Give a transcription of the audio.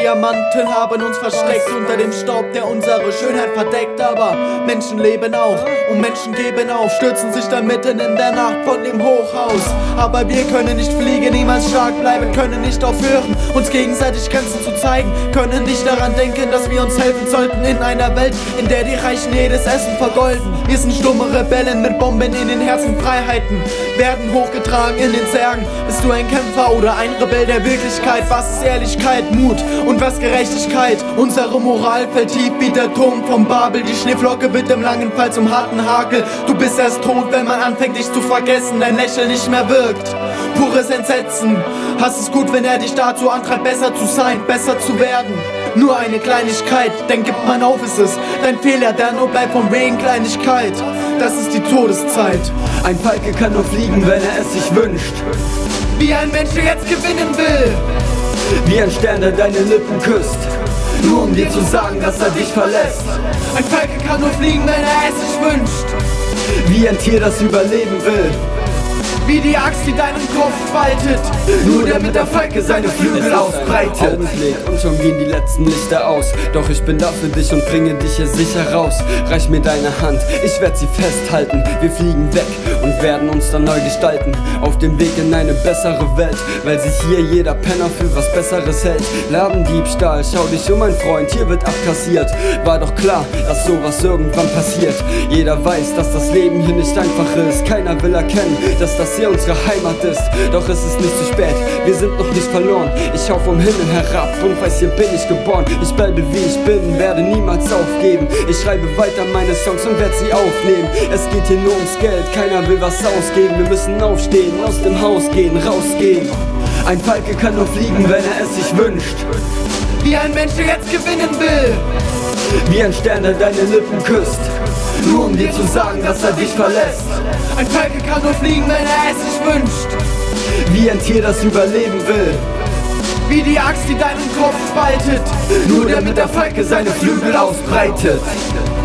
Diamanten haben uns versteckt unter dem Staub, der unsere Schönheit verdeckt. Aber Menschen leben auch und Menschen geben auf, stürzen sich dann mitten in der Nacht von dem Hochhaus. Aber wir können nicht fliegen, niemals stark bleiben, können nicht aufhören, uns gegenseitig Grenzen zu zeigen, können nicht daran denken, dass wir uns helfen sollten in einer Welt, in der die Reichen jedes Essen vergolden. Wir sind stumme Rebellen mit Bomben in den Herzen. Freiheiten werden hochgetragen in den Särgen. Bist du ein Kämpfer oder ein Rebell der Wirklichkeit? Was ist Ehrlichkeit, Mut und was Gerechtigkeit? Unsere Moral fällt tief wie der Turm vom Babel. Die Schneeflocke wird im langen Fall zum harten Hakel. Du bist erst tot, wenn man anfängt dich zu vergessen, dein Lächeln nicht mehr wirkt. Pures Entsetzen. Hass ist gut, wenn er dich dazu antreibt, besser zu sein, besser zu werden. Nur eine Kleinigkeit, dann gibt man auf, ist es dein Fehler, der nur bleibt von wegen Kleinigkeit. Das ist die Todeszeit. Ein Falke kann nur fliegen, wenn er es sich wünscht. Wie ein Mensch, der jetzt gewinnen will. Wie ein Stern, der deine Lippen küsst, nur um dir zu sagen, dass er dich verlässt. Ein Falke kann nur fliegen, wenn er es sich wünscht. Wie ein Tier, das überleben will. Wie die Axt, die deinen Kopf spaltet, nur damit der Falke seine Flügel ausbreitet. Und schon gehen die letzten Lichter aus. Doch ich bin da für dich und bringe dich hier sicher raus. Reich mir deine Hand, ich werde sie festhalten. Wir fliegen weg und werden uns dann neu gestalten. Auf dem Weg in eine bessere Welt, weil sich hier jeder Penner für was Besseres hält. Ladendiebstahl, schau dich um, mein Freund, hier wird abkassiert. War doch klar, dass sowas irgendwann passiert. Jeder weiß, dass das Leben hier nicht einfach ist. Keiner will erkennen, dass das hier unsere Heimat ist. Doch es ist nicht zu spät, wir sind noch nicht verloren. Ich schau vom Himmel herab und weiß, hier bin ich geboren. Ich bleibe wie ich bin, werde niemals aufgeben. Ich schreibe weiter meine Songs und werde sie aufnehmen. Es geht hier nur ums Geld, keiner will was ausgeben. Wir müssen aufstehen, aus dem Haus gehen, rausgehen. Ein Falke kann nur fliegen, wenn er es sich wünscht. Wie ein Mensch, der jetzt gewinnen will. Wie ein Stern, der deine Lippen küsst, nur um dir zu sagen, dass er dich verlässt. Ein Falke kann nur fliegen, wenn er es sich wünscht. Wie ein Tier, das überleben will. Wie die Axt, die deinen Kopf spaltet, nur damit der Falke seine Flügel ausbreitet.